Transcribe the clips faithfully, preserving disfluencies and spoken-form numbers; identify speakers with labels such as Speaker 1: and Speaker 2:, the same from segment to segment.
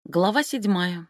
Speaker 1: Глава седьмая.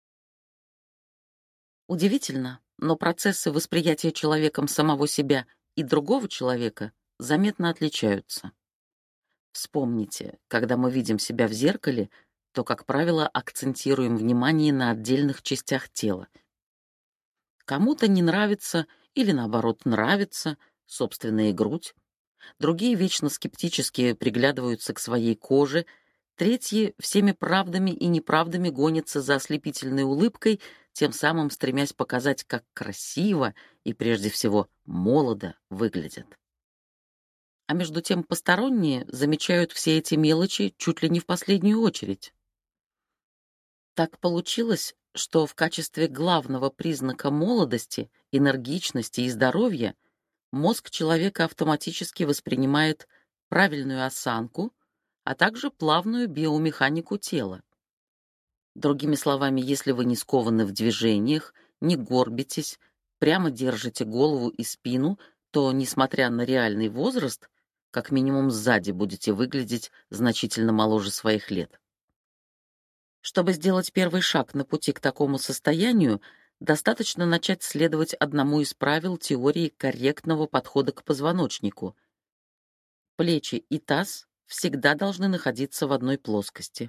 Speaker 1: Удивительно, но процессы восприятия человеком самого себя и другого человека заметно отличаются. Вспомните, когда мы видим себя в зеркале, то, как правило, акцентируем внимание на отдельных частях тела. Кому-то не нравится или, наоборот, нравится собственная грудь, другие вечно скептически приглядываются к своей коже, третьи всеми правдами и неправдами гонятся за ослепительной улыбкой, тем самым стремясь показать, как красиво и, прежде всего, молодо выглядят. А между тем посторонние замечают все эти мелочи чуть ли не в последнюю очередь. Так получилось, что в качестве главного признака молодости, энергичности и здоровья мозг человека автоматически воспринимает правильную осанку, а также плавную биомеханику тела. Другими словами, если вы не скованы в движениях, не горбитесь, прямо держите голову и спину, то, несмотря на реальный возраст, как минимум сзади будете выглядеть значительно моложе своих лет. Чтобы сделать первый шаг на пути к такому состоянию, достаточно начать следовать одному из правил теории корректного подхода к позвоночнику. Плечи и таз всегда должны находиться в одной плоскости.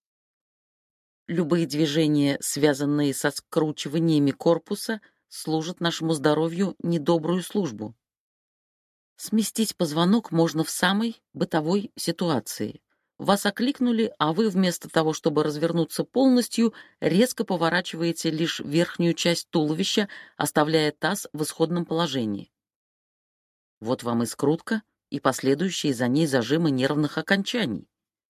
Speaker 1: Любые движения, связанные со скручиваниями корпуса, служат нашему здоровью недобрую службу. Сместить позвонок можно в самой бытовой ситуации. Вас окликнули, а вы вместо того, чтобы развернуться полностью, резко поворачиваете лишь верхнюю часть туловища, оставляя таз в исходном положении. Вот вам и скрутка, и последующие за ней зажимы нервных окончаний.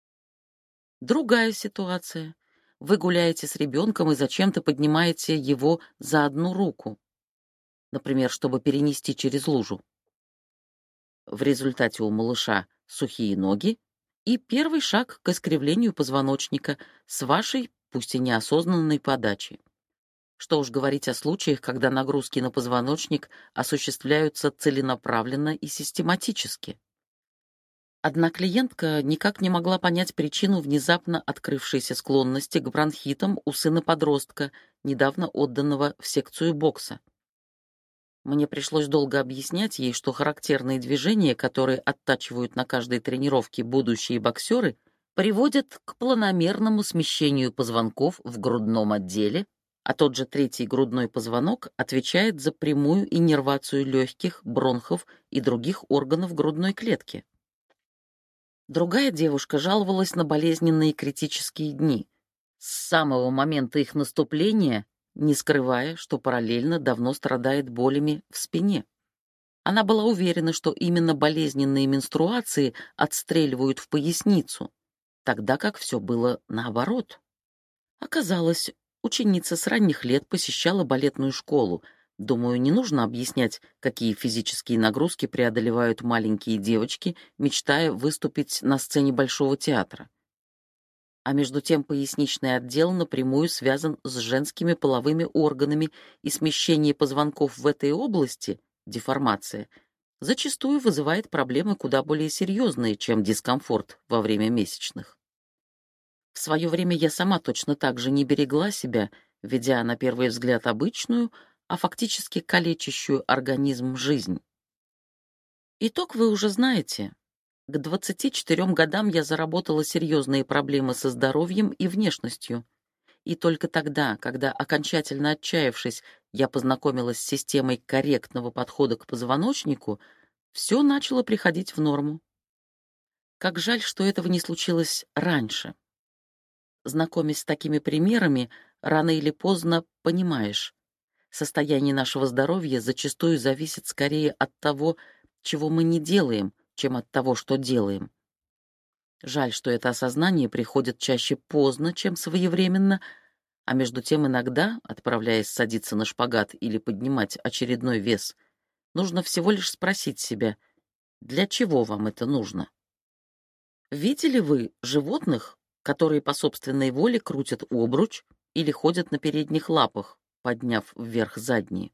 Speaker 1: Другая ситуация. Вы гуляете с ребенком и зачем-то поднимаете его за одну руку, например, чтобы перенести через лужу. В результате у малыша сухие ноги и первый шаг к искривлению позвоночника с вашей, пусть и неосознанной, подачи. Что уж говорить о случаях, когда нагрузки на позвоночник осуществляются целенаправленно и систематически. Одна клиентка никак не могла понять причину внезапно открывшейся склонности к бронхитам у сына-подростка, недавно отданного в секцию бокса. Мне пришлось долго объяснять ей, что характерные движения, которые оттачивают на каждой тренировке будущие боксеры, приводят к планомерному смещению позвонков в грудном отделе, а тот же третий грудной позвонок отвечает за прямую иннервацию легких, бронхов и других органов грудной клетки. Другая девушка жаловалась на болезненные критические дни. С самого момента их наступления, не скрывая, что параллельно давно страдает болями в спине. Она была уверена, что именно болезненные менструации отстреливают в поясницу, тогда как все было наоборот. Оказалось, ученица с ранних лет посещала балетную школу. Думаю, не нужно объяснять, какие физические нагрузки преодолевают маленькие девочки, мечтая выступить на сцене Большого театра. А между тем поясничный отдел напрямую связан с женскими половыми органами, и смещение позвонков в этой области, деформация, зачастую вызывает проблемы куда более серьезные, чем дискомфорт во время месячных. В свое время я сама точно так же не берегла себя, ведя на первый взгляд обычную, а фактически калечащую организм жизнь. Итог вы уже знаете. К двадцати четырем годам я заработала серьезные проблемы со здоровьем и внешностью. И только тогда, когда, окончательно отчаявшись, я познакомилась с системой корректного подхода к позвоночнику, все начало приходить в норму. Как жаль, что этого не случилось раньше. Знакомясь с такими примерами, рано или поздно понимаешь, состояние нашего здоровья зачастую зависит скорее от того, чего мы не делаем, чем от того, что делаем. Жаль, что это осознание приходит чаще поздно, чем своевременно, а между тем иногда, отправляясь садиться на шпагат или поднимать очередной вес, нужно всего лишь спросить себя, для чего вам это нужно? Видели вы животных, которые по собственной воле крутят обруч или ходят на передних лапах, подняв вверх задние?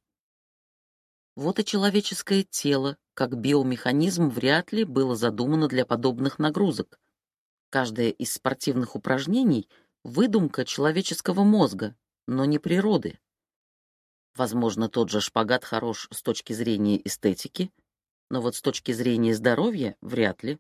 Speaker 1: Вот и человеческое тело, как биомеханизм, вряд ли было задумано для подобных нагрузок. Каждое из спортивных упражнений выдумка человеческого мозга, но не природы. Возможно, тот же шпагат хорош с точки зрения эстетики, но вот с точки зрения здоровья вряд ли.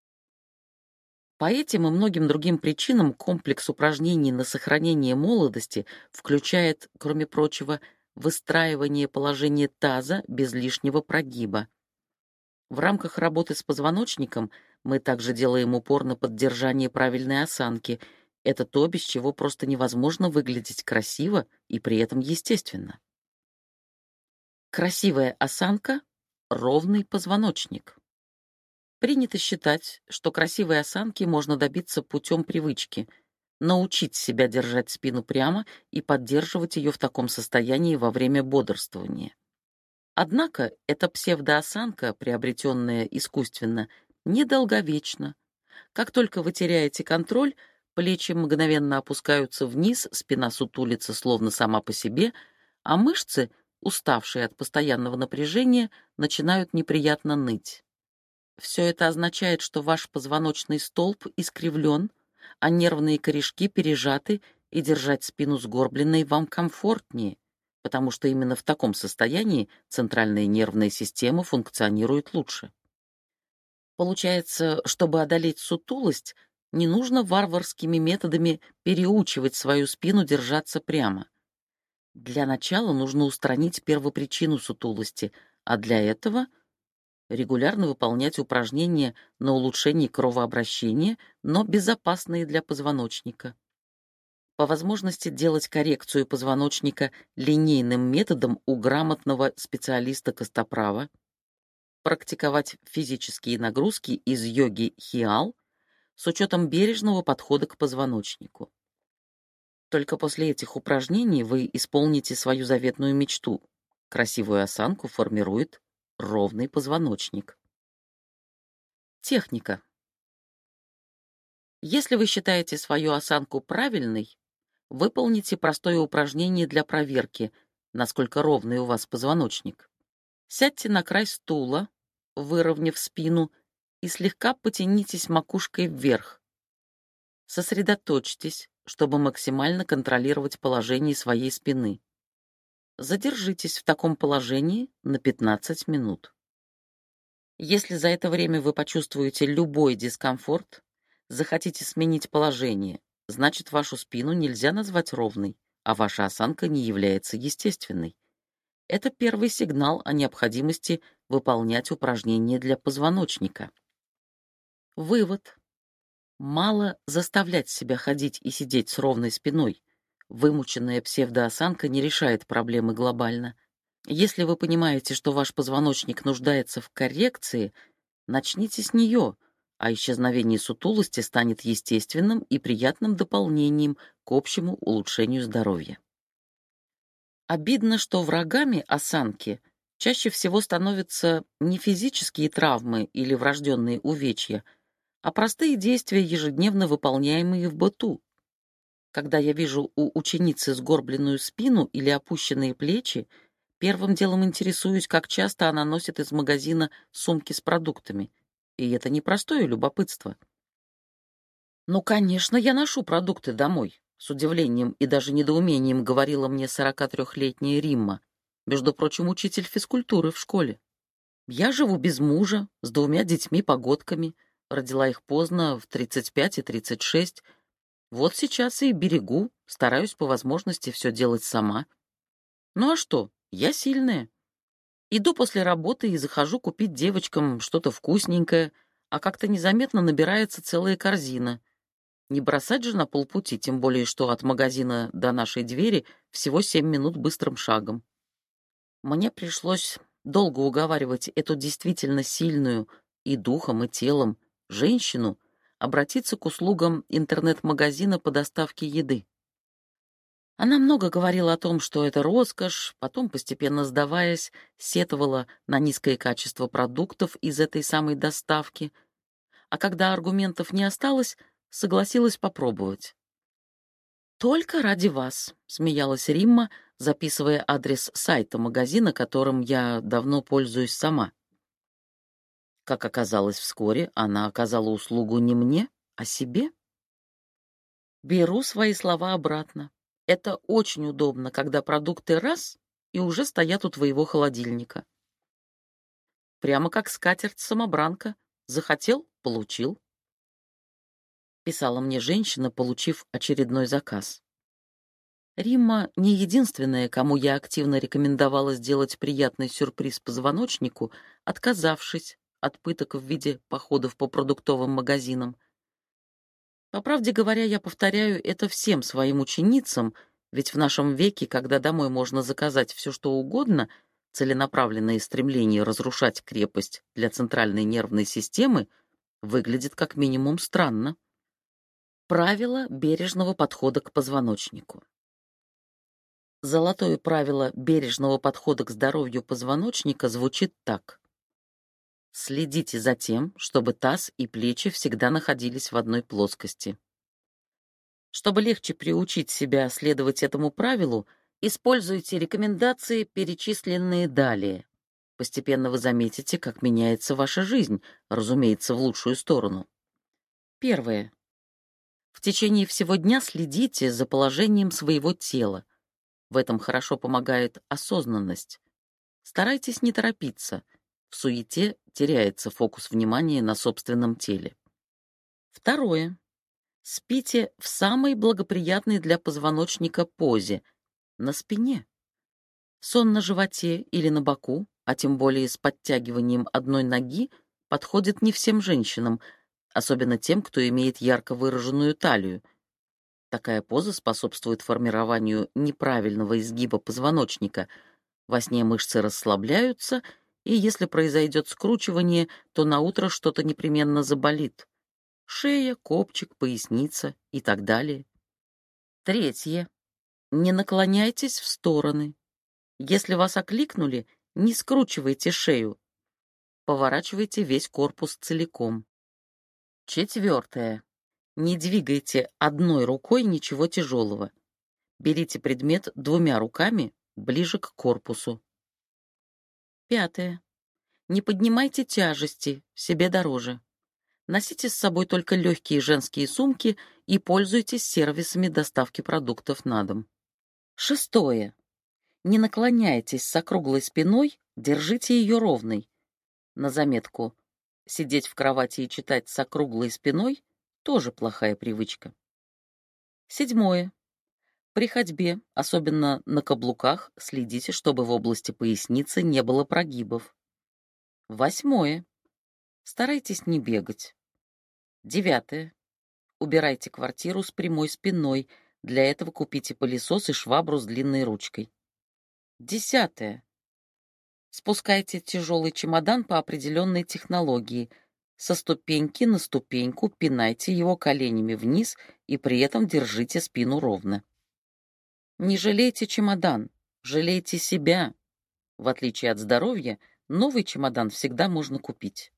Speaker 1: По этим и многим другим причинам комплекс упражнений на сохранение молодости включает, кроме прочего, выстраивание положения таза без лишнего прогиба. В рамках работы с позвоночником мы также делаем упор на поддержание правильной осанки. Это то, без чего просто невозможно выглядеть красиво и при этом естественно. Красивая осанка — ровный позвоночник. Принято считать, что красивой осанки можно добиться путем привычки — научить себя держать спину прямо и поддерживать ее в таком состоянии во время бодрствования. Однако эта псевдоосанка, приобретенная искусственно, недолговечна. Как только вы теряете контроль, плечи мгновенно опускаются вниз, спина сутулится словно сама по себе, а мышцы, уставшие от постоянного напряжения, начинают неприятно ныть. Все это означает, что ваш позвоночный столб искривлен, а нервные корешки пережаты, и держать спину сгорбленной вам комфортнее, потому что именно в таком состоянии центральная нервная система функционирует лучше. Получается, чтобы одолеть сутулость, не нужно варварскими методами переучивать свою спину держаться прямо. Для начала нужно устранить первопричину сутулости, а для этого регулярно выполнять упражнения на улучшение кровообращения, но безопасные для позвоночника. По возможности делать коррекцию позвоночника линейным методом у грамотного специалиста-костоправа, практиковать физические нагрузки из йоги хиал с учетом бережного подхода к позвоночнику. Только после этих упражнений вы исполните свою заветную мечту. Красивую осанку формирует ровный позвоночник. Техника. Если вы считаете свою осанку правильной, выполните простое упражнение для проверки, насколько ровный у вас позвоночник. Сядьте на край стула, выровняв спину, и слегка потянитесь макушкой вверх. Сосредоточьтесь, чтобы максимально контролировать положение своей спины. Задержитесь в таком положении на пятнадцать минут. Если за это время вы почувствуете любой дискомфорт, захотите сменить положение, значит, вашу спину нельзя назвать ровной, а ваша осанка не является естественной. Это первый сигнал о необходимости выполнять упражнения для позвоночника. Вывод. Мало заставлять себя ходить и сидеть с ровной спиной. Вымученная псевдоосанка не решает проблемы глобально. Если вы понимаете, что ваш позвоночник нуждается в коррекции, начните с нее, а исчезновение сутулости станет естественным и приятным дополнением к общему улучшению здоровья. Обидно, что врагами осанки чаще всего становятся не физические травмы или врожденные увечья, а простые действия, ежедневно выполняемые в быту. Когда я вижу у ученицы сгорбленную спину или опущенные плечи, первым делом интересуюсь, как часто она носит из магазина сумки с продуктами. И это не простое любопытство. «Ну, конечно, я ношу продукты домой», — с удивлением и даже недоумением говорила мне сорокатрёхлетняя Римма, между прочим, учитель физкультуры в школе. «Я живу без мужа, с двумя детьми-погодками, родила их поздно, в тридцать пять и тридцать шесть. Вот сейчас и берегу, стараюсь по возможности все делать сама. Ну а что, я сильная. Иду после работы и захожу купить девочкам что-то вкусненькое, а как-то незаметно набирается целая корзина. Не бросать же на полпути, тем более, что от магазина до нашей двери всего семь минут быстрым шагом. Мне пришлось долго уговаривать эту действительно сильную и духом, и телом женщину обратиться к услугам интернет-магазина по доставке еды. Она много говорила о том, что это роскошь, потом, постепенно сдаваясь, сетовала на низкое качество продуктов из этой самой доставки, а когда аргументов не осталось, согласилась попробовать. «Только ради вас», — смеялась Римма, записывая адрес сайта магазина, которым я давно пользуюсь сама. Как оказалось вскоре, она оказала услугу не мне, а себе. Беру свои слова обратно. Это очень удобно, когда продукты раз и уже стоят у твоего холодильника. Прямо как скатерть-самобранка. Захотел — получил. Писала мне женщина, получив очередной заказ. Римма не единственная, кому я активно рекомендовала сделать приятный сюрприз позвоночнику, отказавшись от пыток в виде походов по продуктовым магазинам. По правде говоря, я повторяю это всем своим ученицам, ведь в нашем веке, когда домой можно заказать все, что угодно, целенаправленное стремление разрушать крепость для центральной нервной системы выглядит как минимум странно. Правило бережного подхода к позвоночнику. Золотое правило бережного подхода к здоровью позвоночника звучит так. Следите за тем, чтобы таз и плечи всегда находились в одной плоскости. Чтобы легче приучить себя следовать этому правилу, используйте рекомендации, перечисленные далее. Постепенно вы заметите, как меняется ваша жизнь, разумеется, в лучшую сторону. Первое. В течение всего дня следите за положением своего тела. В этом хорошо помогает осознанность. Старайтесь не торопиться. В суете теряется фокус внимания на собственном теле. Второе. Спите в самой благоприятной для позвоночника позе — на спине. Сон на животе или на боку, а тем более с подтягиванием одной ноги, подходит не всем женщинам, особенно тем, кто имеет ярко выраженную талию. Такая поза способствует формированию неправильного изгиба позвоночника. Во сне мышцы расслабляются, и если произойдет скручивание, то на утро что-то непременно заболит. Шея, копчик, поясница и так далее. Третье. Не наклоняйтесь в стороны. Если вас окликнули, не скручивайте шею. Поворачивайте весь корпус целиком. Четвертое. Не двигайте одной рукой ничего тяжелого. Берите предмет двумя руками ближе к корпусу. Пятое. Не поднимайте тяжести, себе дороже. Носите с собой только легкие женские сумки и пользуйтесь сервисами доставки продуктов на дом. Шестое. Не наклоняйтесь с округлой спиной, держите ее ровной. На заметку, сидеть в кровати и читать с округлой спиной — тоже плохая привычка. Седьмое. При ходьбе, особенно на каблуках, следите, чтобы в области поясницы не было прогибов. Восьмое. Старайтесь не бегать. Девятое. Убирайте квартиру с прямой спиной. Для этого купите пылесос и швабру с длинной ручкой. Десятое. Спускайте тяжелый чемодан по определенной технологии. Со ступеньки на ступеньку пинайте его коленями вниз и при этом держите спину ровно. Не жалейте чемодан, жалейте себя. В отличие от здоровья, новый чемодан всегда можно купить.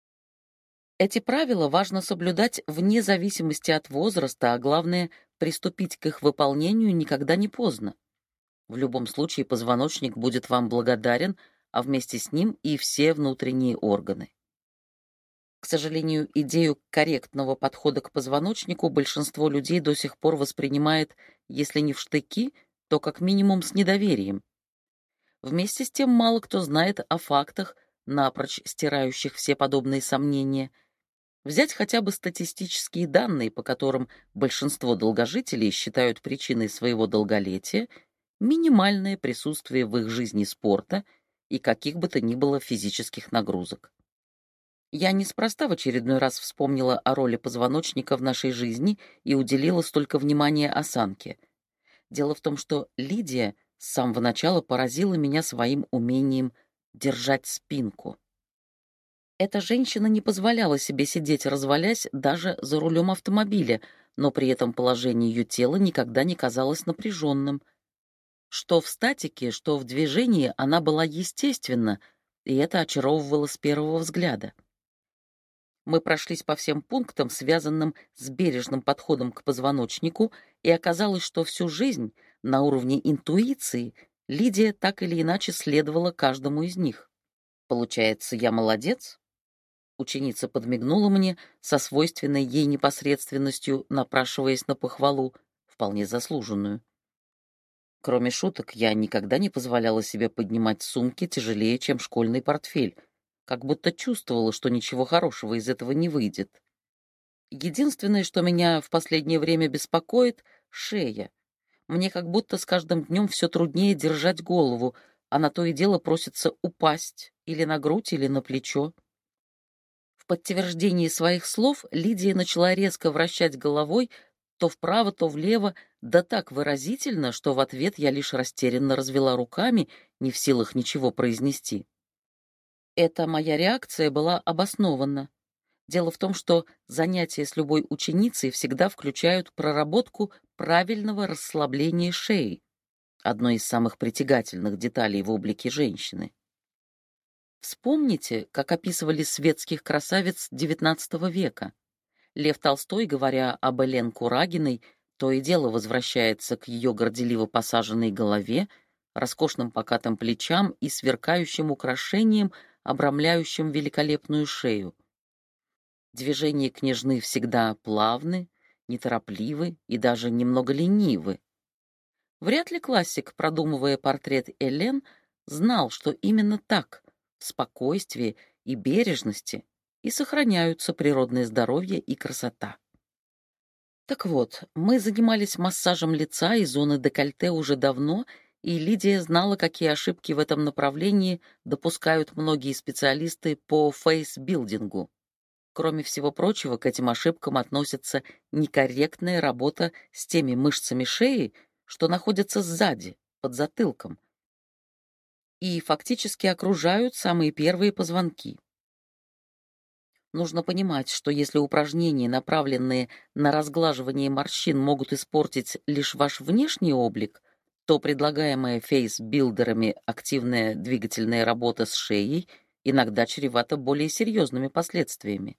Speaker 1: Эти правила важно соблюдать вне зависимости от возраста, а главное, приступить к их выполнению никогда не поздно. В любом случае позвоночник будет вам благодарен, а вместе с ним и все внутренние органы. К сожалению, идею корректного подхода к позвоночнику большинство людей до сих пор воспринимает, если не в штыки, то как минимум с недоверием. Вместе с тем мало кто знает о фактах, напрочь стирающих все подобные сомнения. Взять хотя бы статистические данные, по которым большинство долгожителей считают причиной своего долголетия минимальное присутствие в их жизни спорта и каких бы то ни было физических нагрузок. Я неспроста в очередной раз вспомнила о роли позвоночника в нашей жизни и уделила столько внимания осанке. Дело в том, что Лидия с самого начала поразила меня своим умением держать спинку. Эта женщина не позволяла себе сидеть, развалясь, даже за рулем автомобиля, но при этом положение ее тела никогда не казалось напряженным. Что в статике, что в движении она была естественна, и это очаровывало с первого взгляда. Мы прошлись по всем пунктам, связанным с бережным подходом к позвоночнику, и оказалось, что всю жизнь на уровне интуиции Лидия так или иначе следовала каждому из них. Получается, я молодец? Ученица подмигнула мне со свойственной ей непосредственностью, напрашиваясь на похвалу, вполне заслуженную. Кроме шуток, я никогда не позволяла себе поднимать сумки тяжелее, чем школьный портфель, как будто чувствовала, что ничего хорошего из этого не выйдет. Единственное, что меня в последнее время беспокоит — шея. Мне как будто с каждым днем все труднее держать голову, а на то и дело просится упасть или на грудь, или на плечо. В подтверждении своих слов Лидия начала резко вращать головой то вправо, то влево, да так выразительно, что в ответ я лишь растерянно развела руками, не в силах ничего произнести. Эта моя реакция была обоснована. Дело в том, что занятия с любой ученицей всегда включают проработку правильного расслабления шеи, одной из самых притягательных деталей в облике женщины. Вспомните, как описывали светских красавиц девятнадцатого века. Лев Толстой, говоря об Элен Курагиной, то и дело возвращается к ее горделиво посаженной голове, роскошным покатым плечам и сверкающим украшениям, обрамляющим великолепную шею. Движения княжны всегда плавны, неторопливы и даже немного ленивы. Вряд ли классик, продумывая портрет Элен, знал, что именно так, в спокойствии и бережности, и сохраняются природное здоровье и красота. Так вот, мы занимались массажем лица и зоны декольте уже давно, и Лидия знала, какие ошибки в этом направлении допускают многие специалисты по фейсбилдингу. Кроме всего прочего, к этим ошибкам относится некорректная работа с теми мышцами шеи, что находятся сзади, под затылком, и фактически окружают самые первые позвонки. Нужно понимать, что если упражнения, направленные на разглаживание морщин, могут испортить лишь ваш внешний облик, то предлагаемая фейс-билдерами активная двигательная работа с шеей иногда чревата более серьезными последствиями.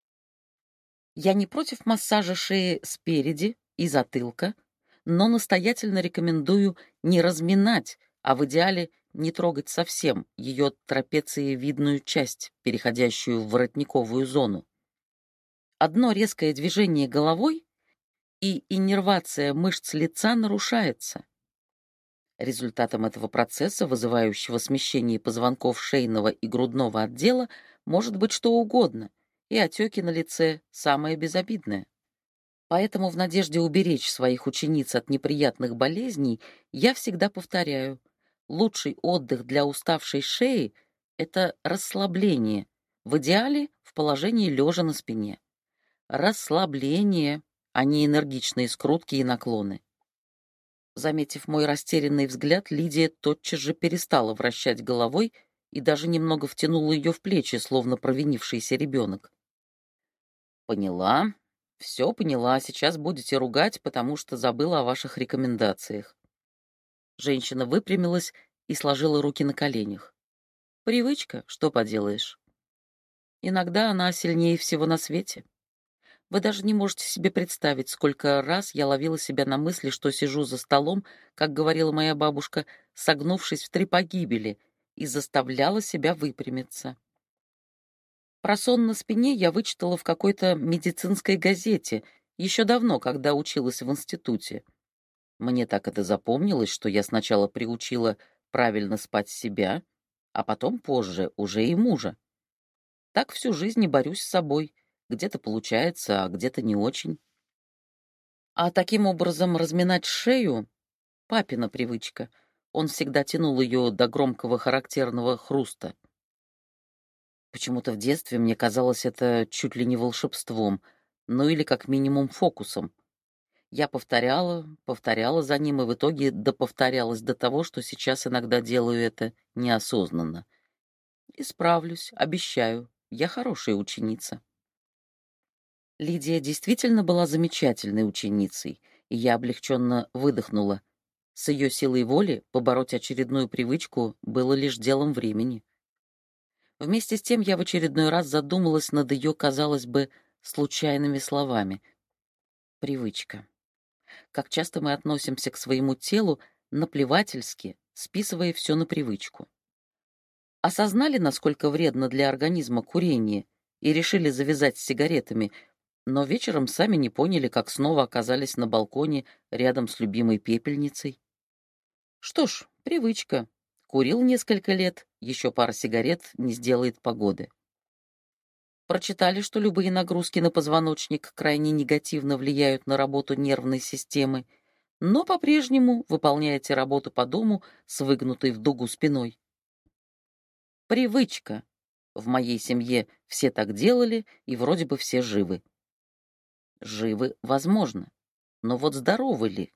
Speaker 1: Я не против массажа шеи спереди и затылка, но настоятельно рекомендую не разминать, а в идеале не трогать совсем ее трапециевидную часть, переходящую в воротниковую зону. Одно резкое движение головой, и иннервация мышц лица нарушается. Результатом этого процесса, вызывающего смещение позвонков шейного и грудного отдела, может быть что угодно, и отеки на лице — самое безобидное. Поэтому в надежде уберечь своих учениц от неприятных болезней я всегда повторяю: лучший отдых для уставшей шеи — это расслабление, в идеале в положении лежа на спине. Расслабление, а не энергичные скрутки и наклоны. Заметив мой растерянный взгляд, Лидия тотчас же перестала вращать головой и даже немного втянула ее в плечи, словно провинившийся ребенок. «Поняла. Все поняла. Сейчас будете ругать, потому что забыла о ваших рекомендациях». Женщина выпрямилась и сложила руки на коленях. «Привычка, что поделаешь. Иногда она сильнее всего на свете. Вы даже не можете себе представить, сколько раз я ловила себя на мысли, что сижу за столом, как говорила моя бабушка, согнувшись в три погибели, и заставляла себя выпрямиться. Про сон на спине я вычитала в какой-то медицинской газете еще давно, когда училась в институте. Мне так это запомнилось, что я сначала приучила правильно спать себя, а потом позже уже и мужа. Так всю жизнь и борюсь с собой. Где-то получается, а где-то не очень. А таким образом разминать шею — папина привычка. Он всегда тянул ее до громкого характерного хруста. Почему-то в детстве мне казалось это чуть ли не волшебством, ну или как минимум фокусом. Я повторяла, повторяла за ним, и в итоге доповторялась до того, что сейчас иногда делаю это неосознанно. Исправлюсь, обещаю, я хорошая ученица. Лидия действительно была замечательной ученицей, и я облегченно выдохнула. С ее силой воли побороть очередную привычку было лишь делом времени. Вместе с тем я в очередной раз задумалась над ее, казалось бы, случайными словами. Привычка. Как часто мы относимся к своему телу наплевательски, списывая все на привычку. Осознали, насколько вредно для организма курение, и решили завязать с сигаретами, но вечером сами не поняли, как снова оказались на балконе рядом с любимой пепельницей. Что ж, привычка. Курил несколько лет, еще пара сигарет не сделает погоды. Прочитали, что любые нагрузки на позвоночник крайне негативно влияют на работу нервной системы, но по-прежнему выполняете работу по дому с выгнутой в дугу спиной. Привычка. В моей семье все так делали, и вроде бы все живы. Живы, возможно, но вот здоровы ли?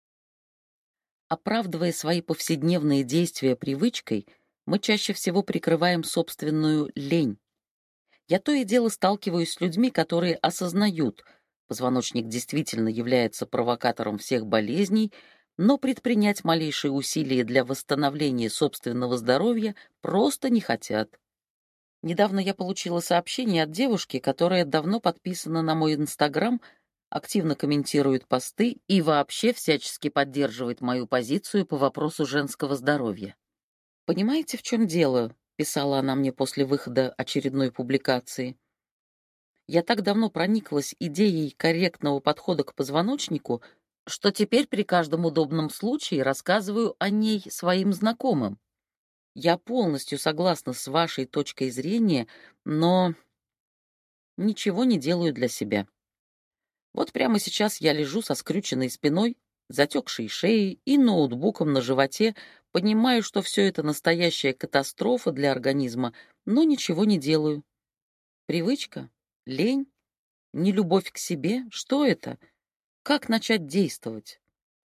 Speaker 1: Оправдывая свои повседневные действия привычкой, мы чаще всего прикрываем собственную лень. Я то и дело сталкиваюсь с людьми, которые осознают, позвоночник действительно является провокатором всех болезней, но предпринять малейшие усилия для восстановления собственного здоровья просто не хотят. Недавно я получила сообщение от девушки, которая давно подписана на мой Инстаграм, активно комментирует посты и вообще всячески поддерживает мою позицию по вопросу женского здоровья. «Понимаете, в чем дело?» — писала она мне после выхода очередной публикации. «Я так давно прониклась идеей корректного подхода к позвоночнику, что теперь при каждом удобном случае рассказываю о ней своим знакомым. Я полностью согласна с вашей точкой зрения, но ничего не делаю для себя. Вот прямо сейчас я лежу со скрюченной спиной, затекшей шеей и ноутбуком на животе, понимаю, что все это настоящая катастрофа для организма, но ничего не делаю. Привычка? Лень? Нелюбовь к себе? Что это? Как начать действовать?»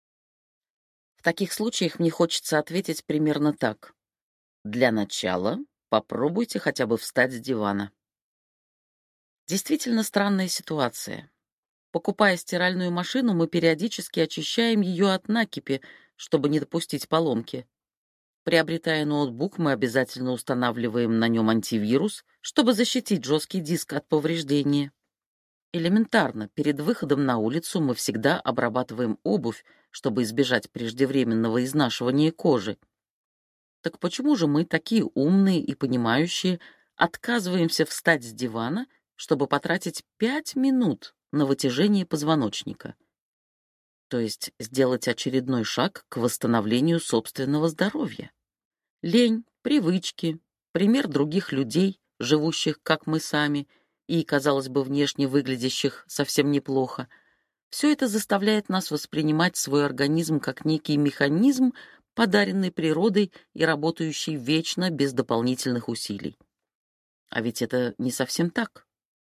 Speaker 1: В таких случаях мне хочется ответить примерно так. Для начала попробуйте хотя бы встать с дивана. Действительно странная ситуация. Покупая стиральную машину, мы периодически очищаем ее от накипи, чтобы не допустить поломки. Приобретая ноутбук, мы обязательно устанавливаем на нем антивирус, чтобы защитить жесткий диск от повреждения. Элементарно, перед выходом на улицу мы всегда обрабатываем обувь, чтобы избежать преждевременного изнашивания кожи. Так почему же мы, такие умные и понимающие, отказываемся встать с дивана, чтобы потратить пять минут на вытяжение позвоночника? То есть сделать очередной шаг к восстановлению собственного здоровья. Лень, привычки, пример других людей, живущих, как мы сами, и, казалось бы, внешне выглядящих совсем неплохо, все это заставляет нас воспринимать свой организм как некий механизм, подаренный природой и работающий вечно без дополнительных усилий. А ведь это не совсем так.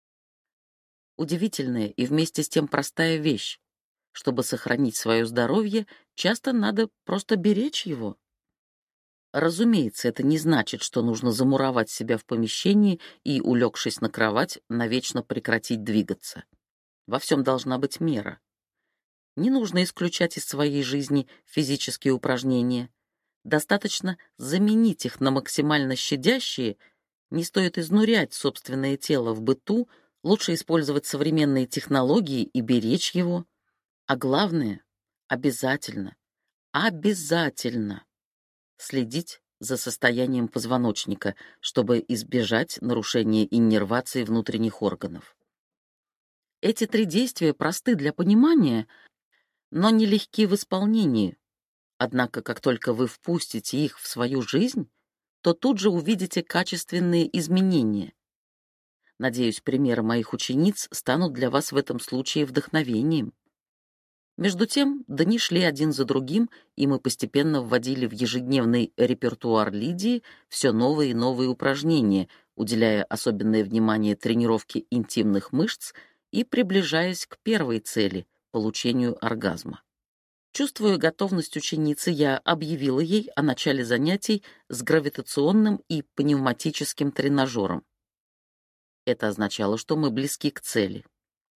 Speaker 1: Удивительная и вместе с тем простая вещь. Чтобы сохранить свое здоровье, часто надо просто беречь его. Разумеется, это не значит, что нужно замуровать себя в помещении и, улегшись на кровать, навечно прекратить двигаться. Во всем должна быть мера. Не нужно исключать из своей жизни физические упражнения. Достаточно заменить их на максимально щадящие, не стоит изнурять собственное тело в быту, лучше использовать современные технологии и беречь его. А главное, обязательно, обязательно следить за состоянием позвоночника, чтобы избежать нарушения иннервации внутренних органов. Эти три действия просты для понимания, но нелегки в исполнении. Однако, как только вы впустите их в свою жизнь, то тут же увидите качественные изменения. Надеюсь, примеры моих учениц станут для вас в этом случае вдохновением. Между тем, дни шли один за другим, и мы постепенно вводили в ежедневный репертуар Лидии все новые и новые упражнения, уделяя особенное внимание тренировке интимных мышц и приближаясь к первой цели — получению оргазма. Чувствуя готовность ученицы, я объявила ей о начале занятий с гравитационным и пневматическим тренажером. Это означало, что мы близки к цели.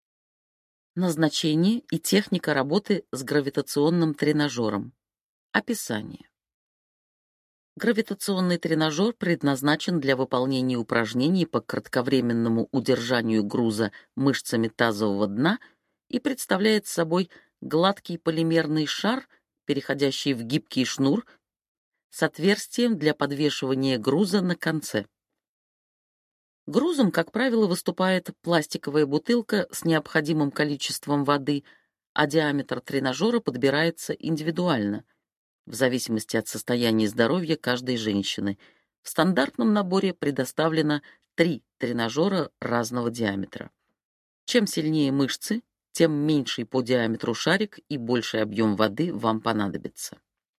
Speaker 1: Назначение и техника работы с гравитационным тренажером. Описание. Гравитационный тренажер предназначен для выполнения упражнений по кратковременному удержанию груза мышцами тазового дна и представляет собой гладкий полимерный шар, переходящий в гибкий шнур, с отверстием для подвешивания груза на конце. Грузом, как правило, выступает пластиковая бутылка с необходимым количеством воды, а диаметр тренажера подбирается индивидуально, в зависимости от состояния здоровья каждой женщины. В стандартном наборе предоставлено три тренажера разного диаметра. Чем сильнее мышцы, тем меньший по диаметру шарик и больший объем воды вам понадобится.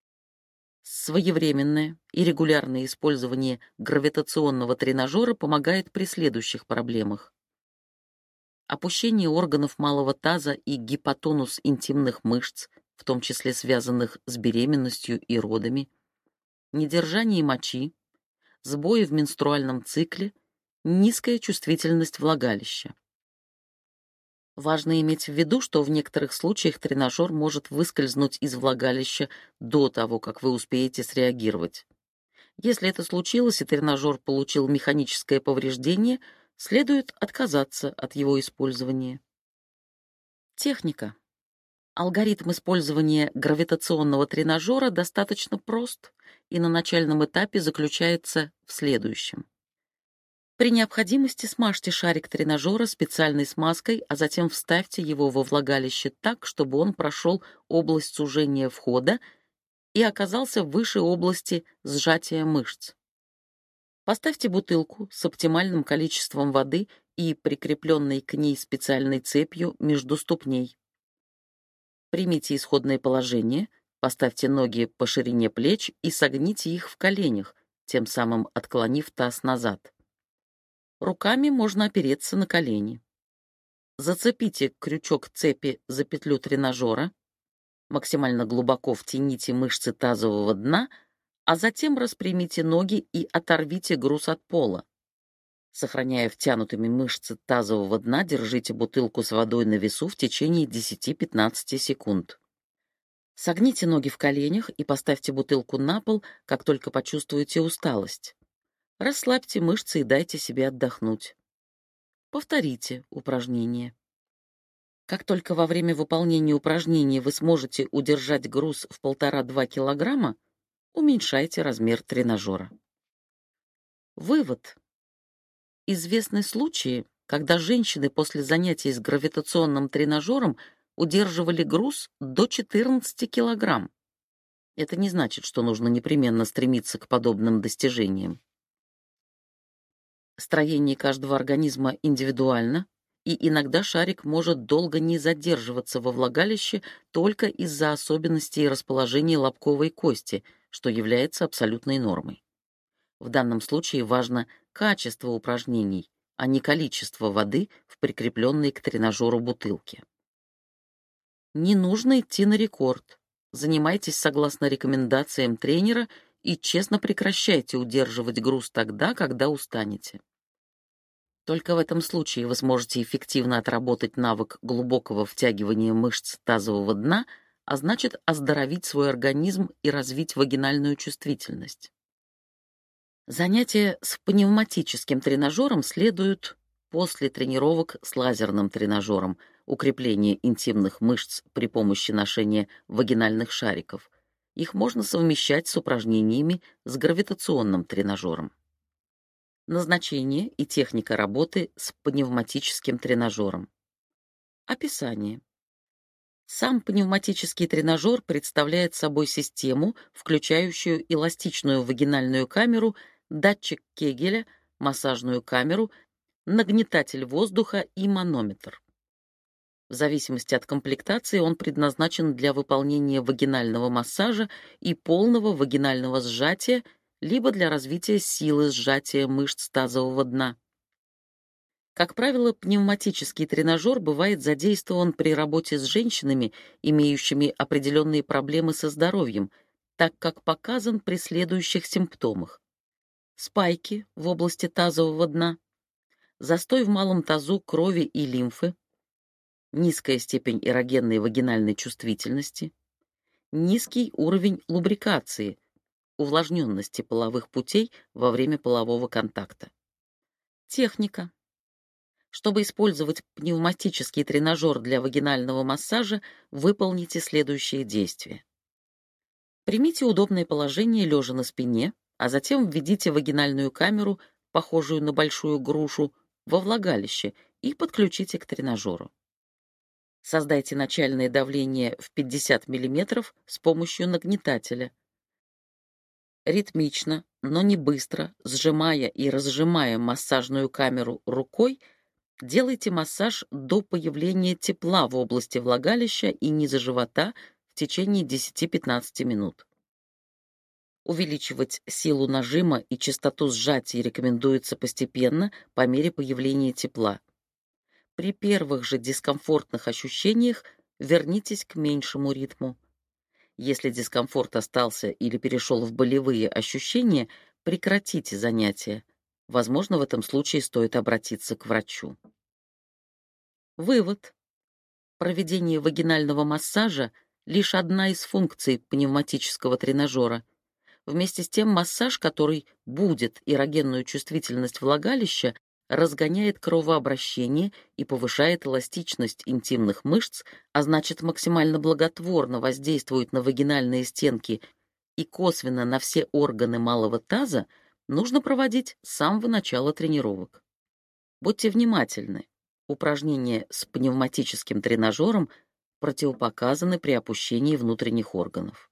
Speaker 1: Своевременное и регулярное использование гравитационного тренажера помогает при следующих проблемах: опущение органов малого таза и гипотонус интимных мышц, в том числе связанных с беременностью и родами, недержание мочи, сбои в менструальном цикле, низкая чувствительность влагалища. Важно иметь в виду, что в некоторых случаях тренажер может выскользнуть из влагалища до того, как вы успеете среагировать. Если это случилось и тренажер получил механическое повреждение, следует отказаться от его использования. Техника. Алгоритм использования гравитационного тренажера достаточно прост и на начальном этапе заключается в следующем. При необходимости смажьте шарик тренажера специальной смазкой, а затем вставьте его во влагалище так, чтобы он прошел область сужения входа и оказался выше области сжатия мышц. Поставьте бутылку с оптимальным количеством воды и прикрепленной к ней специальной цепью между ступней. Примите исходное положение, поставьте ноги по ширине плеч и согните их в коленях, тем самым отклонив таз назад. Руками можно опереться на колени. Зацепите крючок цепи за петлю тренажера, максимально глубоко втяните мышцы тазового дна, а затем распрямите ноги и оторвите груз от пола. Сохраняя втянутыми мышцы тазового дна, держите бутылку с водой на весу в течение десяти-пятнадцати секунд. Согните ноги в коленях и поставьте бутылку на пол, как только почувствуете усталость. Расслабьте мышцы и дайте себе отдохнуть. Повторите упражнение. Как только во время выполнения упражнения вы сможете удержать груз в полтора-два килограмма, уменьшайте размер тренажера. Вывод. Известны случаи, когда женщины после занятий с гравитационным тренажером удерживали груз до четырнадцати килограмм. Это не значит, что нужно непременно стремиться к подобным достижениям. Строение каждого организма индивидуально, и иногда шарик может долго не задерживаться во влагалище только из-за особенностей расположения лобковой кости, что является абсолютной нормой. В данном случае важно качество упражнений, а не количество воды в прикрепленной к тренажеру бутылке. Не нужно идти на рекорд. Занимайтесь согласно рекомендациям тренера и честно прекращайте удерживать груз тогда, когда устанете. Только в этом случае вы сможете эффективно отработать навык глубокого втягивания мышц тазового дна, а значит оздоровить свой организм и развить вагинальную чувствительность. Занятия с пневматическим тренажером следуют после тренировок с лазерным тренажером, укрепления интимных мышц при помощи ношения вагинальных шариков. Их можно совмещать с упражнениями с гравитационным тренажером. Назначение и техника работы с пневматическим тренажером. Описание. Сам пневматический тренажер представляет собой систему, включающую эластичную вагинальную камеру, датчик Кегеля, массажную камеру, нагнетатель воздуха и манометр. В зависимости от комплектации он предназначен для выполнения вагинального массажа и полного вагинального сжатия, либо для развития силы сжатия мышц тазового дна. Как правило, пневматический тренажер бывает задействован при работе с женщинами, имеющими определенные проблемы со здоровьем, так как показан при следующих симптомах: спайки в области тазового дна, застой в малом тазу крови и лимфы, низкая степень эрогенной вагинальной чувствительности, низкий уровень лубрикации, увлажненности половых путей во время полового контакта. Техника. Чтобы использовать пневматический тренажер для вагинального массажа, выполните следующие действия. Примите удобное положение лежа на спине, а затем введите вагинальную камеру похожую на большую грушу, во влагалище и подключите к тренажеру. Создайте начальное давление в пятьдесят миллиметров с помощью нагнетателя. Ритмично, но не быстро, сжимая и разжимая массажную камеру рукой, делайте массаж до появления тепла в области влагалища и низа живота в течение десяти-пятнадцати минут. Увеличивать силу нажима и частоту сжатий рекомендуется постепенно по мере появления тепла. При первых же дискомфортных ощущениях вернитесь к меньшему ритму. Если дискомфорт остался или перешел в болевые ощущения, прекратите занятия. Возможно, в этом случае стоит обратиться к врачу. Вывод. Проведение вагинального массажа — лишь одна из функций пневматического тренажера. Вместе с тем массаж, который будет эрогенную чувствительность влагалища, разгоняет кровообращение и повышает эластичность интимных мышц, а значит максимально благотворно воздействует на вагинальные стенки и косвенно на все органы малого таза, нужно проводить с самого начала тренировок. Будьте внимательны. Упражнения с пневматическим тренажером противопоказаны при опущении внутренних органов.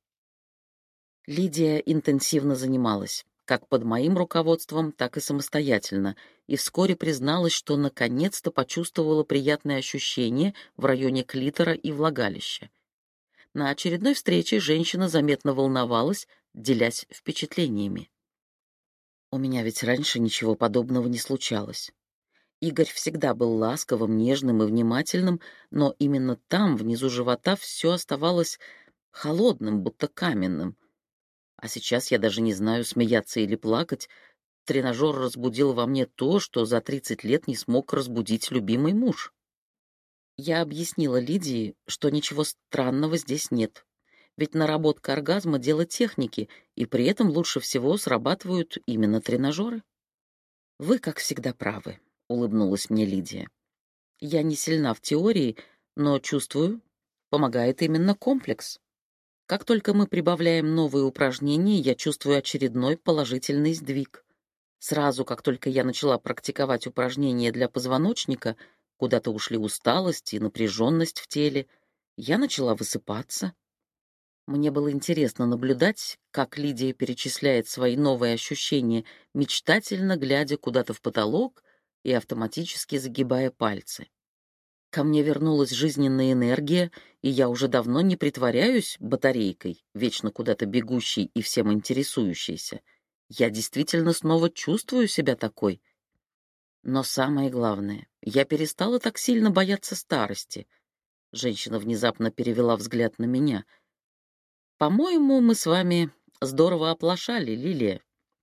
Speaker 1: Лидия интенсивно занималась, как под моим руководством, так и самостоятельно, и вскоре призналась, что наконец-то почувствовала приятные ощущения в районе клитора и влагалища. На очередной встрече женщина заметно волновалась, делясь впечатлениями. У меня ведь раньше ничего подобного не случалось. Игорь всегда был ласковым, нежным и внимательным, но именно там, внизу живота, все оставалось холодным, будто каменным. А сейчас я даже не знаю, смеяться или плакать. Тренажер разбудил во мне то, что за тридцать лет не смог разбудить любимый муж. Я объяснила Лидии, что ничего странного здесь нет. Ведь наработка оргазма — дело техники, и при этом лучше всего срабатывают именно тренажеры. «Вы, как всегда, правы», — улыбнулась мне Лидия. «Я не сильна в теории, но чувствую, помогает именно комплекс. Как только мы прибавляем новые упражнения, я чувствую очередной положительный сдвиг. Сразу, как только я начала практиковать упражнения для позвоночника, куда-то ушли усталость и напряженность в теле, я начала высыпаться. Мне было интересно наблюдать, как Лидия перечисляет свои новые ощущения, мечтательно глядя куда-то в потолок и автоматически загибая пальцы. Ко мне вернулась жизненная энергия, и я уже давно не притворяюсь батарейкой, вечно куда-то бегущей и всем интересующейся. Я действительно снова чувствую себя такой. Но самое главное, я перестала так сильно бояться старости. Женщина внезапно перевела взгляд на меня. «По-моему, мы с вами здорово оплошали, Лилия».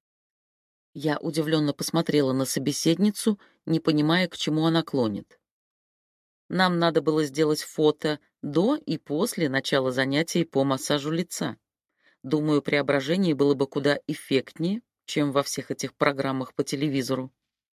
Speaker 1: Я удивленно посмотрела на собеседницу, не понимая, к чему она клонит. Нам надо было сделать фото до и после начала занятий по массажу лица. Думаю, преображение было бы куда эффектнее, чем во всех этих программах по телевизору.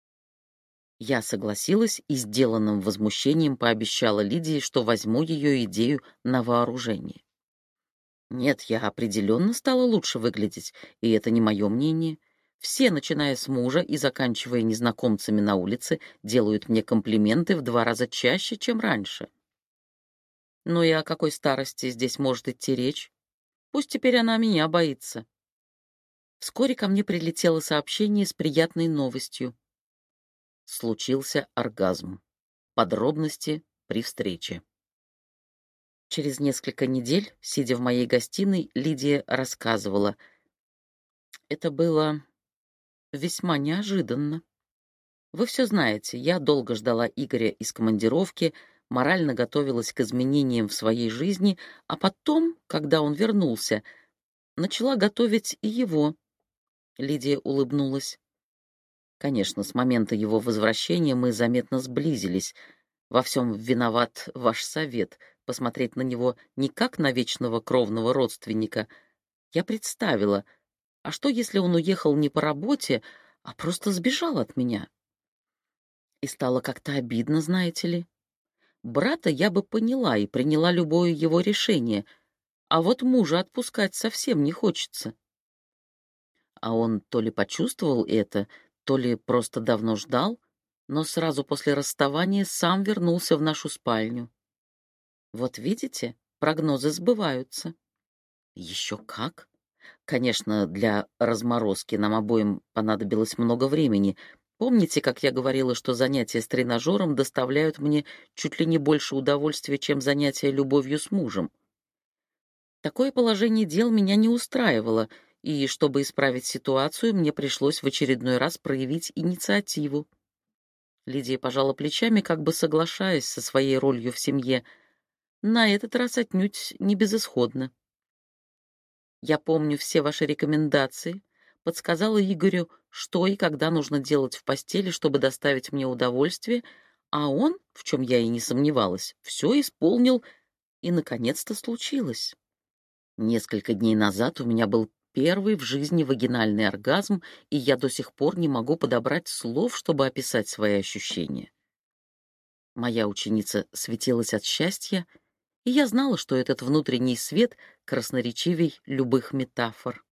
Speaker 1: Я согласилась и сделанным возмущением пообещала Лидии, что возьму ее идею на вооружение. Нет, я определенно стала лучше выглядеть, и это не мое мнение. Все, начиная с мужа и заканчивая незнакомцами на улице, делают мне комплименты в два раза чаще, чем раньше. Ну и о какой старости здесь может идти речь? Пусть теперь она меня боится. Вскоре ко мне прилетело сообщение с приятной новостью. Случился оргазм. Подробности при встрече. Через несколько недель, сидя в моей гостиной, Лидия рассказывала. Это было весьма неожиданно. Вы все знаете, я долго ждала Игоря из командировки, морально готовилась к изменениям в своей жизни, а потом, когда он вернулся, начала готовить и его. Лидия улыбнулась. Конечно, с момента его возвращения мы заметно сблизились. Во всем виноват ваш совет — посмотреть на него не как на вечного кровного родственника. Я представила, а что, если он уехал не по работе, а просто сбежал от меня? И стало как-то обидно, знаете ли. Брата я бы поняла и приняла любое его решение, а вот мужа отпускать совсем не хочется. А он то ли почувствовал это, то ли просто давно ждал, но сразу после расставания сам вернулся в нашу спальню. Вот видите, прогнозы сбываются. Еще как. Конечно, для разморозки нам обоим понадобилось много времени. Помните, как я говорила, что занятия с тренажером доставляют мне чуть ли не больше удовольствия, чем занятия любовью с мужем? Такое положение дел меня не устраивало, и чтобы исправить ситуацию, мне пришлось в очередной раз проявить инициативу. Лидия пожала плечами, как бы соглашаясь со своей ролью в семье. На этот раз отнюдь не безысходно. Я помню все ваши рекомендации, подсказала Игорю, что и когда нужно делать в постели, чтобы доставить мне удовольствие, а он, в чем я и не сомневалась, все исполнил, и наконец-то случилось. Несколько дней назад у меня был первый в жизни вагинальный оргазм, и я до сих пор не могу подобрать слов, чтобы описать свои ощущения. Моя ученица светилась от счастья, и я знала, что этот внутренний свет красноречивей любых метафор.